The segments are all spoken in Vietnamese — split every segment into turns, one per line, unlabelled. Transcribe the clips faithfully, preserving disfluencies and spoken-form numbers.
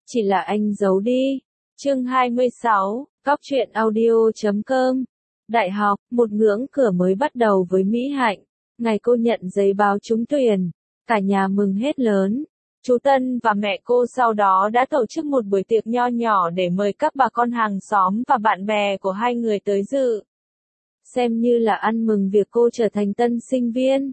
chỉ là anh giấu đi. Chương hai mươi sáu, Góc truyện audio chấm com. Đại học, một ngưỡng cửa mới bắt đầu với Mỹ Hạnh. Ngày cô nhận giấy báo trúng tuyển, cả nhà mừng hết lớn. Chú Tân và mẹ cô sau đó đã tổ chức một buổi tiệc nho nhỏ để mời các bà con hàng xóm và bạn bè của hai người tới dự. Xem như là ăn mừng việc cô trở thành tân sinh viên.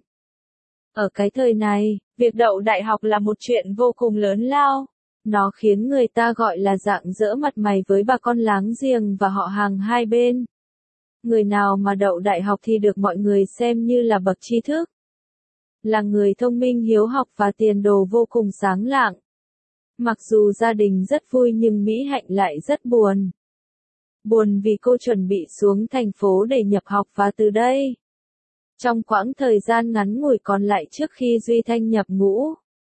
Ở cái thời này, việc đậu đại học là một chuyện vô cùng lớn lao. Nó khiến người ta gọi là rạng rỡ mặt mày với bà con láng giềng và họ hàng hai bên. Người nào mà đậu đại học thì được mọi người xem như là bậc tri thức. Là người thông minh hiếu học và tiền đồ vô cùng sáng lạng. Mặc dù gia đình rất vui nhưng Mỹ Hạnh lại rất buồn. Buồn vì cô chuẩn bị xuống thành phố để nhập học và từ đây, trong quãng thời gian ngắn ngủi còn lại trước khi Duy Thanh nhập ngũ,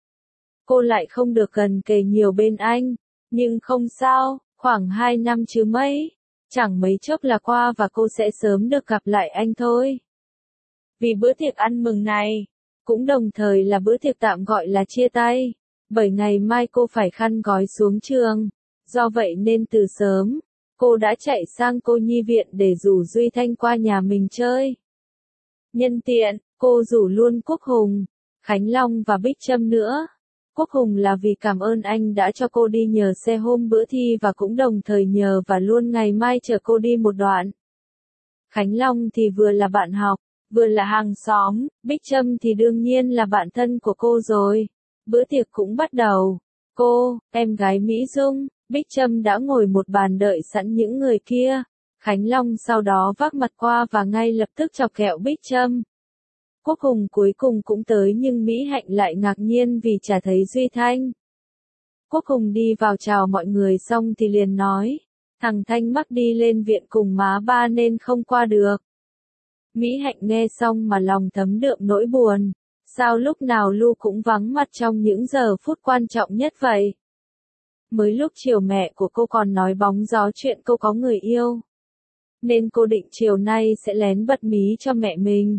cô lại không được gần kề nhiều bên anh. Nhưng không sao, khoảng hai năm chứ mấy, chẳng mấy chốc là qua và cô sẽ sớm được gặp lại anh thôi. Vì bữa tiệc ăn mừng này, cũng đồng thời là bữa tiệc tạm gọi là chia tay, bởi ngày mai cô phải khăn gói xuống trường. Do vậy nên từ sớm, cô đã chạy sang cô nhi viện để rủ Duy Thanh qua nhà mình chơi. Nhân tiện, cô rủ luôn Quốc Hùng, Khánh Long và Bích Trâm nữa. Quốc Hùng là vì cảm ơn anh đã cho cô đi nhờ xe hôm bữa thi và cũng đồng thời nhờ và luôn ngày mai chở cô đi một đoạn. Khánh Long thì vừa là bạn học, vừa là hàng xóm, Bích Trâm thì đương nhiên là bạn thân của cô rồi. Bữa tiệc cũng bắt đầu. Cô, em gái Mỹ Dung, Bích Trâm đã ngồi một bàn đợi sẵn những người kia. Khánh Long sau đó vác mặt qua và ngay lập tức chọc ghẹo Bích Trâm. Quốc Hùng cuối cùng cũng tới nhưng Mỹ Hạnh lại ngạc nhiên vì chả thấy Duy Thanh. Quốc Hùng đi vào chào mọi người xong thì liền nói, thằng Thanh mắc đi lên viện cùng má ba nên không qua được. Mỹ Hạnh nghe xong mà lòng thấm đượm nỗi buồn, sao lúc nào Lu cũng vắng mặt trong những giờ phút quan trọng nhất vậy? Mới lúc chiều mẹ của cô còn nói bóng gió chuyện cô có người yêu, nên cô định chiều nay sẽ lén bật mí cho mẹ mình.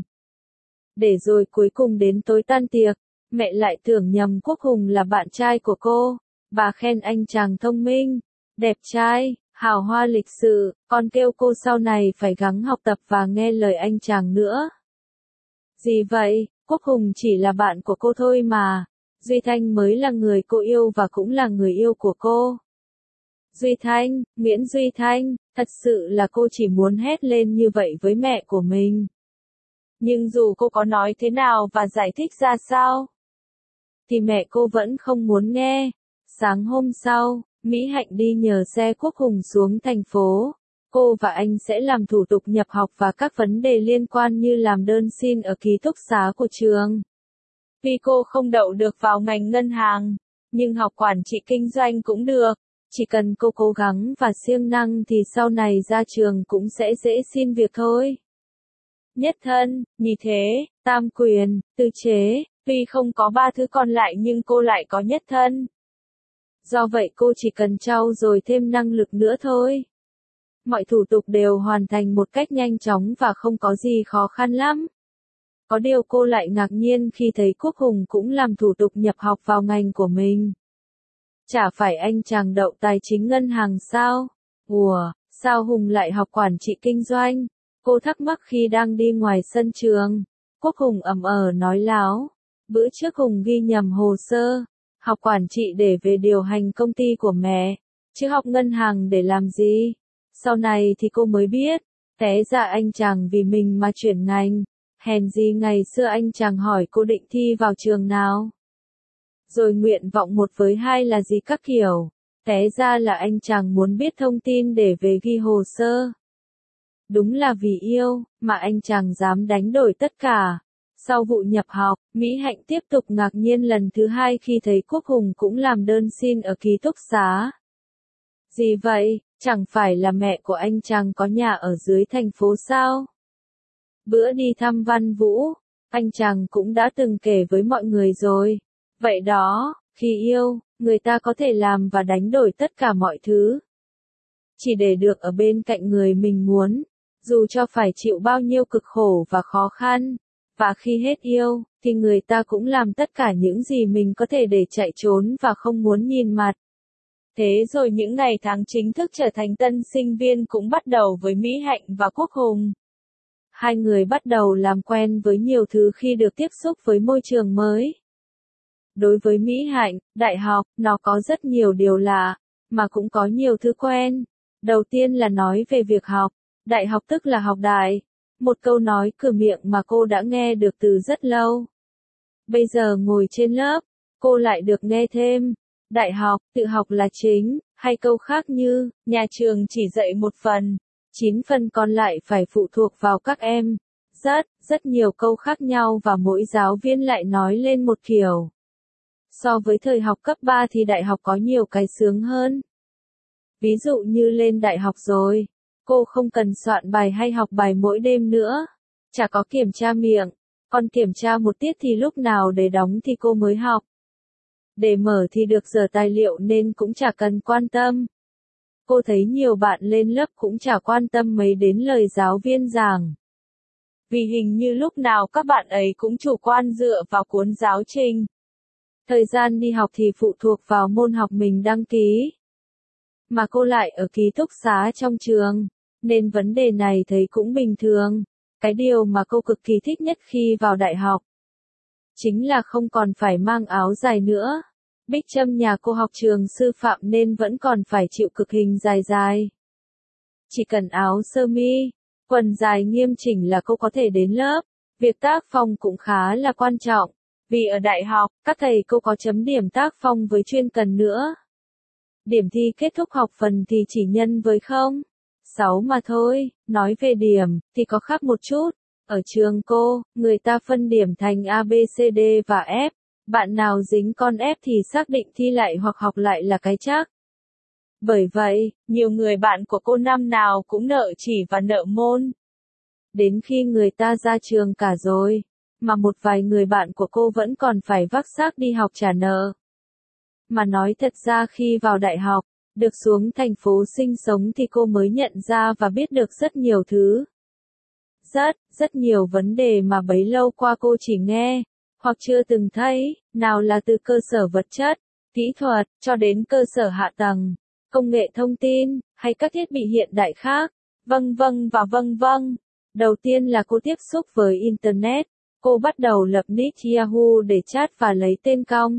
Để rồi cuối cùng đến tối tan tiệc, mẹ lại tưởng nhầm Quốc Hùng là bạn trai của cô. Bà khen anh chàng thông minh, đẹp trai, hào hoa lịch sự, còn kêu cô sau này phải gắng học tập và nghe lời anh chàng nữa. Gì vậy, Quốc Hùng chỉ là bạn của cô thôi mà. Duy Thanh mới là người cô yêu và cũng là người yêu của cô. Duy Thanh, miễn Duy Thanh, thật sự là cô chỉ muốn hét lên như vậy với mẹ của mình. Nhưng dù cô có nói thế nào và giải thích ra sao, thì mẹ cô vẫn không muốn nghe. Sáng hôm sau, Mỹ Hạnh đi nhờ xe Quốc Hùng xuống thành phố. Cô và anh sẽ làm thủ tục nhập học và các vấn đề liên quan như làm đơn xin ở ký túc xá của trường. Vì cô không đậu được vào ngành ngân hàng, nhưng học quản trị kinh doanh cũng được. Chỉ cần cô cố gắng và siêng năng thì sau này ra trường cũng sẽ dễ xin việc thôi. Nhất thân, nhị thế, tam quyền, tứ chế, tuy không có ba thứ còn lại nhưng cô lại có nhất thân. Do vậy cô chỉ cần trau dồi thêm năng lực nữa thôi. Mọi thủ tục đều hoàn thành một cách nhanh chóng và không có gì khó khăn lắm. Có điều cô lại ngạc nhiên khi thấy Quốc Hùng cũng làm thủ tục nhập học vào ngành của mình. Chả phải anh chàng đậu tài chính ngân hàng sao? Ủa, sao Hùng lại học quản trị kinh doanh? Cô thắc mắc khi đang đi ngoài sân trường. Quốc Hùng ậm ờ nói láo. Bữa trước Hùng ghi nhầm hồ sơ, học quản trị để về điều hành công ty của mẹ, chứ học ngân hàng để làm gì? Sau này thì cô mới biết, té ra anh chàng vì mình mà chuyển ngành. Hèn gì ngày xưa anh chàng hỏi cô định thi vào trường nào, rồi nguyện vọng một với hai là gì các kiểu. Té ra là anh chàng muốn biết thông tin để về ghi hồ sơ. Đúng là vì yêu, mà anh chàng dám đánh đổi tất cả. Sau vụ nhập học, Mỹ Hạnh tiếp tục ngạc nhiên lần thứ hai khi thấy Quốc Hùng cũng làm đơn xin ở ký túc xá. Gì vậy, chẳng phải là mẹ của anh chàng có nhà ở dưới thành phố sao? Bữa đi thăm Văn Vũ, anh chàng cũng đã từng kể với mọi người rồi. Vậy đó, khi yêu, người ta có thể làm và đánh đổi tất cả mọi thứ, chỉ để được ở bên cạnh người mình muốn, dù cho phải chịu bao nhiêu cực khổ và khó khăn. Và khi hết yêu, thì người ta cũng làm tất cả những gì mình có thể để chạy trốn và không muốn nhìn mặt. Thế rồi những ngày tháng chính thức trở thành tân sinh viên cũng bắt đầu với Mỹ Hạnh và Quốc Hùng. Hai người bắt đầu làm quen với nhiều thứ khi được tiếp xúc với môi trường mới. Đối với Mỹ Hạnh, đại học, nó có rất nhiều điều lạ, mà cũng có nhiều thứ quen. Đầu tiên là nói về việc học. Đại học tức là học đại. Một câu nói cửa miệng mà cô đã nghe được từ rất lâu. Bây giờ ngồi trên lớp, cô lại được nghe thêm. Đại học, tự học là chính, hay câu khác như, nhà trường chỉ dạy một phần, chín phần còn lại phải phụ thuộc vào các em. Rất, rất nhiều câu khác nhau và mỗi giáo viên lại nói lên một kiểu. So với thời học cấp ba thì đại học có nhiều cái sướng hơn. Ví dụ như lên đại học rồi, cô không cần soạn bài hay học bài mỗi đêm nữa. Chả có kiểm tra miệng, còn kiểm tra một tiết thì lúc nào để đóng thì cô mới học. Để mở thì được dở tài liệu nên cũng chả cần quan tâm. Cô thấy nhiều bạn lên lớp cũng chả quan tâm mấy đến lời giáo viên giảng. Vì hình như lúc nào các bạn ấy cũng chủ quan dựa vào cuốn giáo trình. Thời gian đi học thì phụ thuộc vào môn học mình đăng ký. Mà cô lại ở ký túc xá trong trường, nên vấn đề này thấy cũng bình thường. Cái điều mà cô cực kỳ thích nhất khi vào đại học chính là không còn phải mang áo dài nữa. Bích Trâm nhà cô học trường sư phạm nên vẫn còn phải chịu cực hình dài dài. Chỉ cần áo sơ mi, quần dài nghiêm chỉnh là cô có thể đến lớp. Việc tác phong cũng khá là quan trọng, vì ở đại học, các thầy cô có chấm điểm tác phong với chuyên cần nữa. Điểm thi kết thúc học phần thì chỉ nhân với không. sáu mà thôi, nói về điểm, thì có khác một chút. Ở trường cô, người ta phân điểm thành A, B, C, D và F. Bạn nào dính con F thì xác định thi lại hoặc học lại là cái chắc. Bởi vậy, nhiều người bạn của cô năm nào cũng nợ chỉ và nợ môn. Đến khi người ta ra trường cả rồi, mà một vài người bạn của cô vẫn còn phải vác xác đi học trả nợ. Mà nói thật ra khi vào đại học, được xuống thành phố sinh sống thì cô mới nhận ra và biết được rất nhiều thứ. Rất, rất nhiều vấn đề mà bấy lâu qua cô chỉ nghe, hoặc chưa từng thấy, nào là từ cơ sở vật chất, kỹ thuật, cho đến cơ sở hạ tầng, công nghệ thông tin, hay các thiết bị hiện đại khác, vâng vâng và vâng vâng. Đầu tiên là cô tiếp xúc với Internet, cô bắt đầu lập nick Yahoo để chat và lấy tên cong.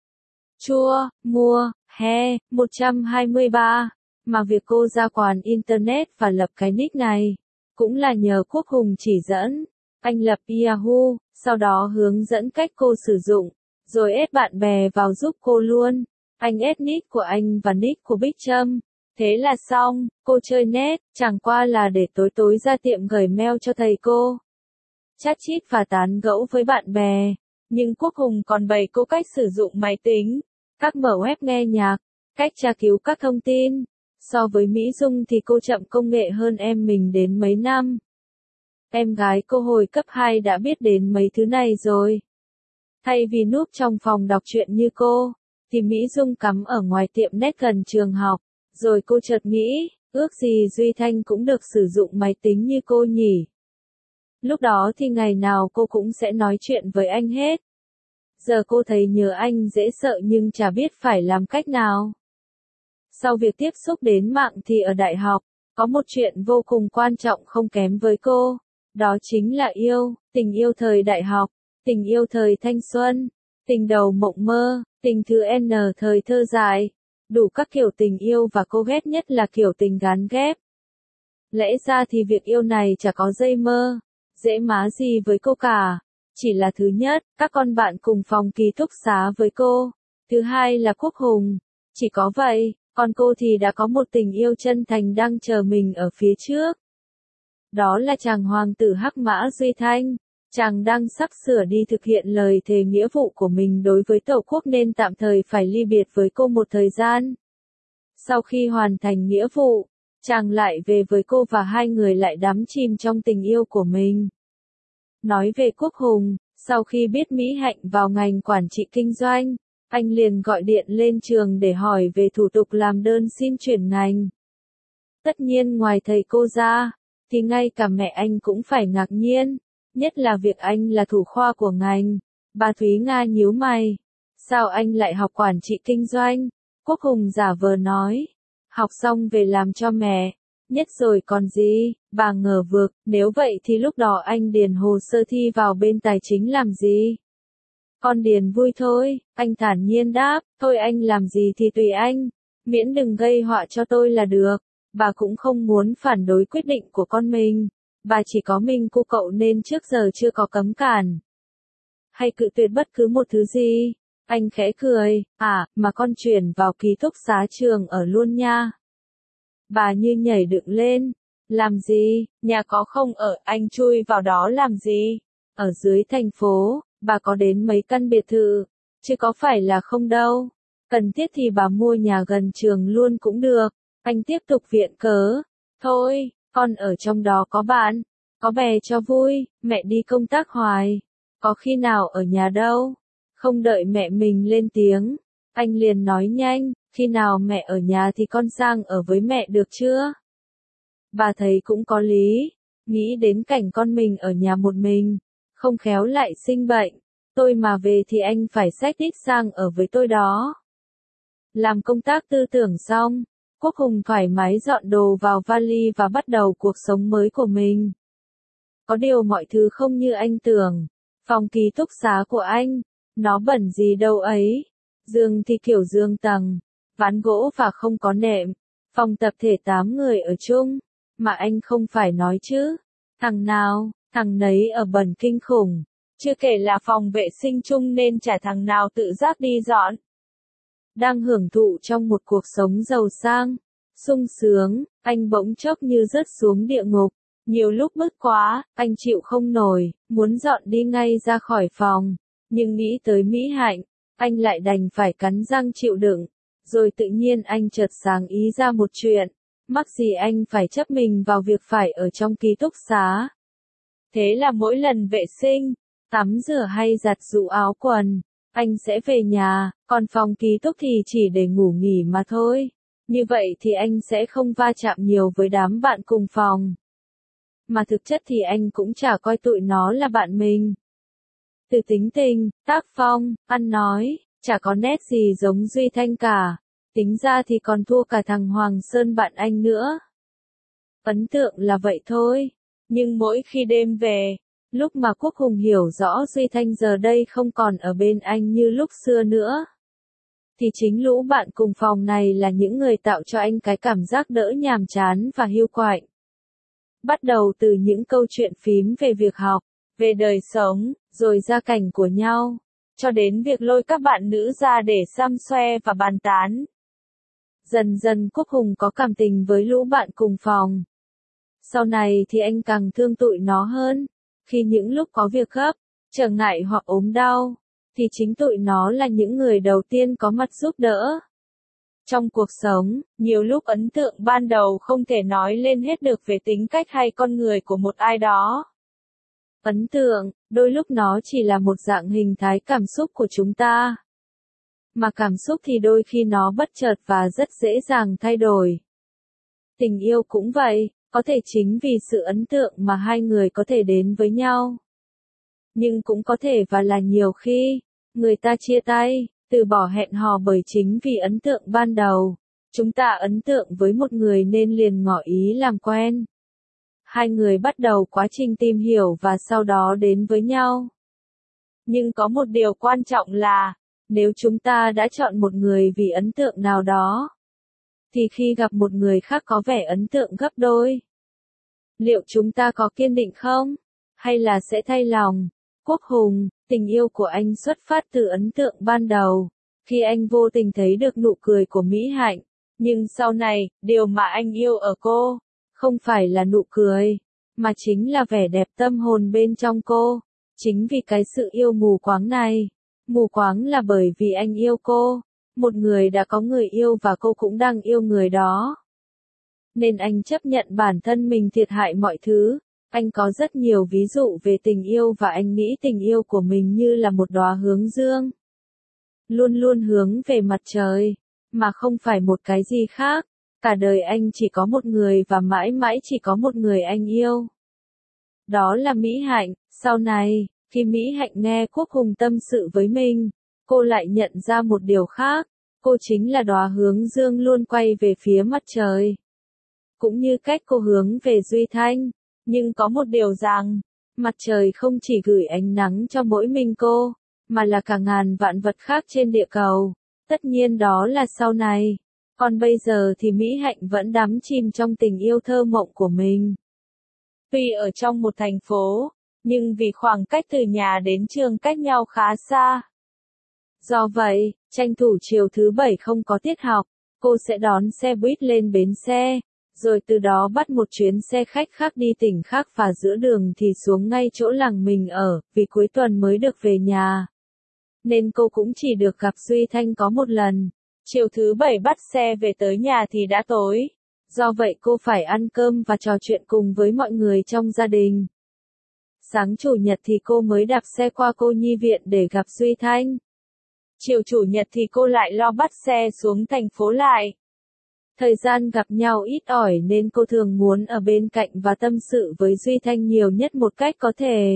Chua, mua, he, một trăm hai mươi ba, mà việc cô ra quán Internet và lập cái nick này, cũng là nhờ Quốc Hùng chỉ dẫn. Anh lập Yahoo, sau đó hướng dẫn cách cô sử dụng, rồi ép bạn bè vào giúp cô luôn. Anh ép nick của anh và nick của Bích Trâm. Thế là xong, cô chơi net, chẳng qua là để tối tối ra tiệm gửi mail cho thầy cô. Chat chít và tán gẫu với bạn bè. Nhưng Quốc Hùng còn bày cô cách sử dụng máy tính, cách mở web nghe nhạc, cách tra cứu các thông tin. So với Mỹ Dung thì cô chậm công nghệ hơn em mình đến mấy năm. Em gái cô hồi cấp hai đã biết đến mấy thứ này rồi. Thay vì núp trong phòng đọc truyện như cô, thì Mỹ Dung cắm ở ngoài tiệm net gần trường học. Rồi cô chợt nghĩ, ước gì Duy Thanh cũng được sử dụng máy tính như cô nhỉ. Lúc đó thì ngày nào cô cũng sẽ nói chuyện với anh hết. Giờ cô thấy nhớ anh dễ sợ nhưng chả biết phải làm cách nào. Sau việc tiếp xúc đến mạng thì ở đại học, có một chuyện vô cùng quan trọng không kém với cô. Đó chính là yêu, tình yêu thời đại học, tình yêu thời thanh xuân, tình đầu mộng mơ, tình thứ N thời thơ dại. Đủ các kiểu tình yêu và cô ghét nhất là kiểu tình gán ghép. Lẽ ra thì việc yêu này chả có dây mơ, dễ má gì với cô cả. Chỉ là thứ nhất, các con bạn cùng phòng ký túc xá với cô. Thứ hai là Quốc Hùng. Chỉ có vậy, còn cô thì đã có một tình yêu chân thành đang chờ mình ở phía trước. Đó là chàng hoàng tử Hắc Mã Duy Thanh. Chàng đang sắp sửa đi thực hiện lời thề nghĩa vụ của mình đối với Tổ quốc nên tạm thời phải ly biệt với cô một thời gian. Sau khi hoàn thành nghĩa vụ, chàng lại về với cô và hai người lại đắm chìm trong tình yêu của mình. Nói về Quốc Hùng, sau khi biết Mỹ Hạnh vào ngành quản trị kinh doanh, anh liền gọi điện lên trường để hỏi về thủ tục làm đơn xin chuyển ngành. Tất nhiên ngoài thầy cô ra, thì ngay cả mẹ anh cũng phải ngạc nhiên, nhất là việc anh là thủ khoa của ngành. Bà Thúy Nga nhíu mày. Sao anh lại học quản trị kinh doanh? Quốc Hùng giả vờ nói. Học xong về làm cho mẹ. Nhất rồi còn gì, bà ngờ vực, nếu vậy thì lúc đó anh điền hồ sơ thi vào bên tài chính làm gì? Con điền vui thôi, anh thản nhiên đáp, thôi anh làm gì thì tùy anh, miễn đừng gây họa cho tôi là được. Bà cũng không muốn phản đối quyết định của con mình, bà chỉ có mình cô cậu nên trước giờ chưa có cấm cản. Hay cự tuyệt bất cứ một thứ gì. Anh khẽ cười, à, mà con chuyển vào ký túc xá trường ở luôn nha. Bà như nhảy dựng lên. Làm gì, nhà có không ở, anh chui vào đó làm gì? Ở dưới thành phố, bà có đến mấy căn biệt thự, chứ có phải là không đâu. Cần thiết thì bà mua nhà gần trường luôn cũng được. Anh tiếp tục viện cớ. Thôi, con ở trong đó có bạn, có bè cho vui, mẹ đi công tác hoài. Có khi nào ở nhà đâu. Không đợi mẹ mình lên tiếng, anh liền nói nhanh, khi nào mẹ ở nhà thì con sang ở với mẹ được chưa? Bà thấy cũng có lý, nghĩ đến cảnh con mình ở nhà một mình, không khéo lại sinh bệnh, tôi mà về thì anh phải xách đít sang ở với tôi đó. Làm công tác tư tưởng xong, Quốc Hùng thoải mái dọn đồ vào vali và bắt đầu cuộc sống mới của mình. Có điều mọi thứ không như anh tưởng, phòng ký túc xá của anh, nó bẩn gì đâu ấy, giường thì kiểu giường tầng, ván gỗ và không có nệm, phòng tập thể tám người ở chung, mà anh không phải nói chứ, thằng nào, thằng nấy ở bẩn kinh khủng, chưa kể là phòng vệ sinh chung nên chả thằng nào tự giác đi dọn. Đang hưởng thụ trong một cuộc sống giàu sang, sung sướng, anh bỗng chốc như rớt xuống địa ngục. Nhiều lúc bức quá, anh chịu không nổi, muốn dọn đi ngay ra khỏi phòng. Nhưng nghĩ tới Mỹ Hạnh, anh lại đành phải cắn răng chịu đựng. Rồi tự nhiên anh chợt sáng ý ra một chuyện. Mắc gì anh phải chấp mình vào việc phải ở trong ký túc xá. Thế là mỗi lần vệ sinh, tắm rửa hay giặt giũ áo quần, anh sẽ về nhà, còn phòng ký túc thì chỉ để ngủ nghỉ mà thôi. Như vậy thì anh sẽ không va chạm nhiều với đám bạn cùng phòng. Mà thực chất thì anh cũng chả coi tụi nó là bạn mình. Từ tính tình, tác phong, ăn nói, chả có nét gì giống Duy Thanh cả. Tính ra thì còn thua cả thằng Hoàng Sơn bạn anh nữa. Ấn tượng là vậy thôi. Nhưng mỗi khi đêm về, lúc mà Quốc Hùng hiểu rõ Duy Thanh giờ đây không còn ở bên anh như lúc xưa nữa, thì chính lũ bạn cùng phòng này là những người tạo cho anh cái cảm giác đỡ nhàm chán và hiu quạnh. Bắt đầu từ những câu chuyện phím về việc học, về đời sống, rồi gia cảnh của nhau, cho đến việc lôi các bạn nữ ra để săm xoe và bàn tán. Dần dần Quốc Hùng có cảm tình với lũ bạn cùng phòng. Sau này thì anh càng thương tụi nó hơn. Khi những lúc có việc gấp, trở ngại hoặc ốm đau, thì chính tụi nó là những người đầu tiên có mặt giúp đỡ. Trong cuộc sống, nhiều lúc ấn tượng ban đầu không thể nói lên hết được về tính cách hay con người của một ai đó. Ấn tượng, đôi lúc nó chỉ là một dạng hình thái cảm xúc của chúng ta. Mà cảm xúc thì đôi khi nó bất chợt và rất dễ dàng thay đổi. Tình yêu cũng vậy, có thể chính vì sự ấn tượng mà hai người có thể đến với nhau. Nhưng cũng có thể và là nhiều khi, người ta chia tay, từ bỏ hẹn hò bởi chính vì ấn tượng ban đầu. Chúng ta ấn tượng với một người nên liền ngỏ ý làm quen. Hai người bắt đầu quá trình tìm hiểu và sau đó đến với nhau. Nhưng có một điều quan trọng là, nếu chúng ta đã chọn một người vì ấn tượng nào đó, thì khi gặp một người khác có vẻ ấn tượng gấp đôi, liệu chúng ta có kiên định không? Hay là sẽ thay lòng? Quốc Hùng, tình yêu của anh xuất phát từ ấn tượng ban đầu, khi anh vô tình thấy được nụ cười của Mỹ Hạnh. Nhưng sau này, điều mà anh yêu ở cô, không phải là nụ cười, mà chính là vẻ đẹp tâm hồn bên trong cô. Chính vì cái sự yêu mù quáng này, mù quáng là bởi vì anh yêu cô, một người đã có người yêu và cô cũng đang yêu người đó. Nên anh chấp nhận bản thân mình thiệt hại mọi thứ. Anh có rất nhiều ví dụ về tình yêu và anh nghĩ tình yêu của mình như là một đóa hướng dương. Luôn luôn hướng về mặt trời, mà không phải một cái gì khác. Cả đời anh chỉ có một người và mãi mãi chỉ có một người anh yêu. Đó là Mỹ Hạnh. Sau này, khi Mỹ Hạnh nghe Quốc Hùng tâm sự với mình, cô lại nhận ra một điều khác. Cô chính là đóa hướng dương luôn quay về phía mặt trời. Cũng như cách cô hướng về Duy Thanh. Nhưng có một điều rằng, mặt trời không chỉ gửi ánh nắng cho mỗi mình cô, mà là cả ngàn vạn vật khác trên địa cầu. Tất nhiên đó là sau này. Còn bây giờ thì Mỹ Hạnh vẫn đắm chìm trong tình yêu thơ mộng của mình. Tuy ở trong một thành phố, nhưng vì khoảng cách từ nhà đến trường cách nhau khá xa. Do vậy, tranh thủ chiều thứ bảy không có tiết học, cô sẽ đón xe buýt lên bến xe, rồi từ đó bắt một chuyến xe khách khác đi tỉnh khác và giữa đường thì xuống ngay chỗ làng mình ở, vì cuối tuần mới được về nhà. Nên cô cũng chỉ được gặp Duy Thanh có một lần. Chiều thứ bảy bắt xe về tới nhà thì đã tối. Do vậy cô phải ăn cơm và trò chuyện cùng với mọi người trong gia đình. Sáng chủ nhật thì cô mới đạp xe qua cô nhi viện để gặp Duy Thanh. Chiều chủ nhật thì cô lại lo bắt xe xuống thành phố lại. Thời gian gặp nhau ít ỏi nên cô thường muốn ở bên cạnh và tâm sự với Duy Thanh nhiều nhất một cách có thể.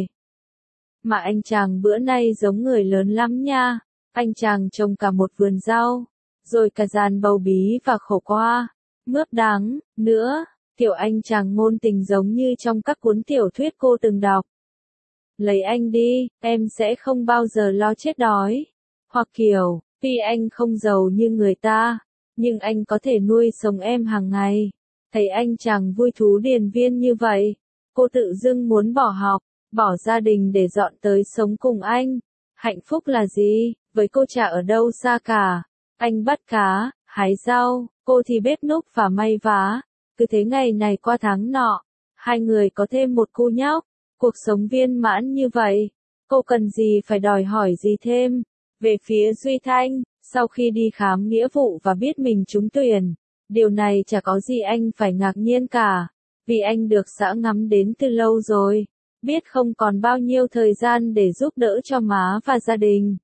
Mà anh chàng bữa nay giống người lớn lắm nha. Anh chàng trồng cả một vườn rau, rồi cả giàn bầu bí và khổ qua, mướp đắng, nữa. Kiểu anh chàng ngôn tình giống như trong các cuốn tiểu thuyết cô từng đọc. Lấy anh đi, em sẽ không bao giờ lo chết đói. Hoặc kiểu, tuy anh không giàu như người ta, nhưng anh có thể nuôi sống em hàng ngày. Thấy anh chàng vui thú điền viên như vậy, cô tự dưng muốn bỏ học, bỏ gia đình để dọn tới sống cùng anh. Hạnh phúc là gì? Với cô chả ở đâu xa cả. Anh bắt cá, hái rau, cô thì bếp núc và may vá. Cứ thế ngày này qua tháng nọ, hai người có thêm một cô nhóc. Cuộc sống viên mãn như vậy, cô cần gì phải đòi hỏi gì thêm. Về phía Duy Thanh, sau khi đi khám nghĩa vụ và biết mình trúng tuyển, điều này chả có gì anh phải ngạc nhiên cả, vì anh được xã ngắm đến từ lâu rồi, biết không còn bao nhiêu thời gian để giúp đỡ cho má và gia đình.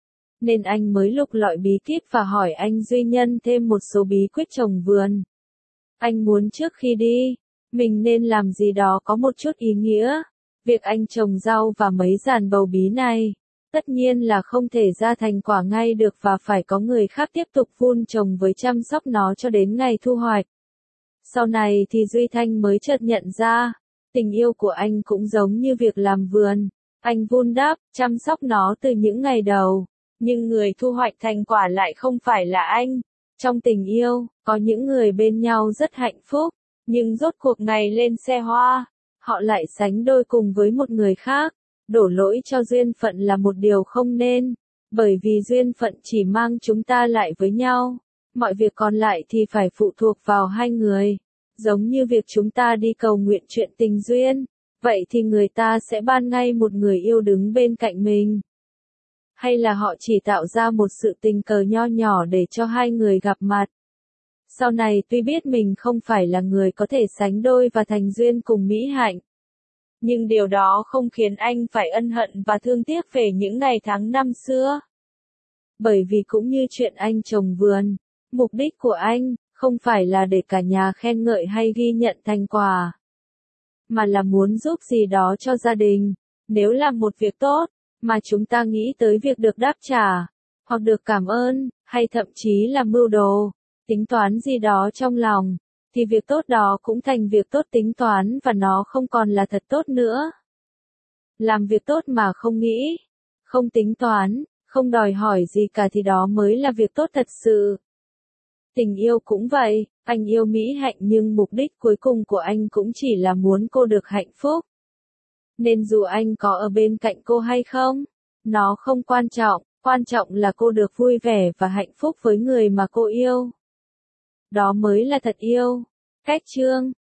Nên anh mới lục lọi bí kíp và hỏi anh Duy Nhân thêm một số bí quyết trồng vườn. Anh muốn trước khi đi, mình nên làm gì đó có một chút ý nghĩa. Việc anh trồng rau và mấy giàn bầu bí này, tất nhiên là không thể ra thành quả ngay được và phải có người khác tiếp tục vun trồng với chăm sóc nó cho đến ngày thu hoạch. Sau này thì Duy Thanh mới chợt nhận ra, tình yêu của anh cũng giống như việc làm vườn. Anh vun đắp, chăm sóc nó từ những ngày đầu, nhưng người thu hoạch thành quả lại không phải là anh. Trong tình yêu, có những người bên nhau rất hạnh phúc, nhưng rốt cuộc ngày lên xe hoa, họ lại sánh đôi cùng với một người khác. Đổ lỗi cho duyên phận là một điều không nên, bởi vì duyên phận chỉ mang chúng ta lại với nhau, mọi việc còn lại thì phải phụ thuộc vào hai người. Giống như việc chúng ta đi cầu nguyện chuyện tình duyên, vậy thì người ta sẽ ban ngay một người yêu đứng bên cạnh mình. Hay là họ chỉ tạo ra một sự tình cờ nho nhỏ để cho hai người gặp mặt. Sau này tuy biết mình không phải là người có thể sánh đôi và thành duyên cùng Mỹ Hạnh, nhưng điều đó không khiến anh phải ân hận và thương tiếc về những ngày tháng năm xưa. Bởi vì cũng như chuyện anh trồng vườn, mục đích của anh không phải là để cả nhà khen ngợi hay ghi nhận thành quả, mà là muốn giúp gì đó cho gia đình. Nếu làm một việc tốt, mà chúng ta nghĩ tới việc được đáp trả, hoặc được cảm ơn, hay thậm chí là mưu đồ, tính toán gì đó trong lòng, thì việc tốt đó cũng thành việc tốt tính toán và nó không còn là thật tốt nữa. Làm việc tốt mà không nghĩ, không tính toán, không đòi hỏi gì cả thì đó mới là việc tốt thật sự. Tình yêu cũng vậy, anh yêu Mỹ Hạnh nhưng mục đích cuối cùng của anh cũng chỉ là muốn cô được hạnh phúc. Nên dù anh có ở bên cạnh cô hay không, nó không quan trọng, quan trọng là cô được vui vẻ và hạnh phúc với người mà cô yêu. Đó mới là thật yêu. Cách chương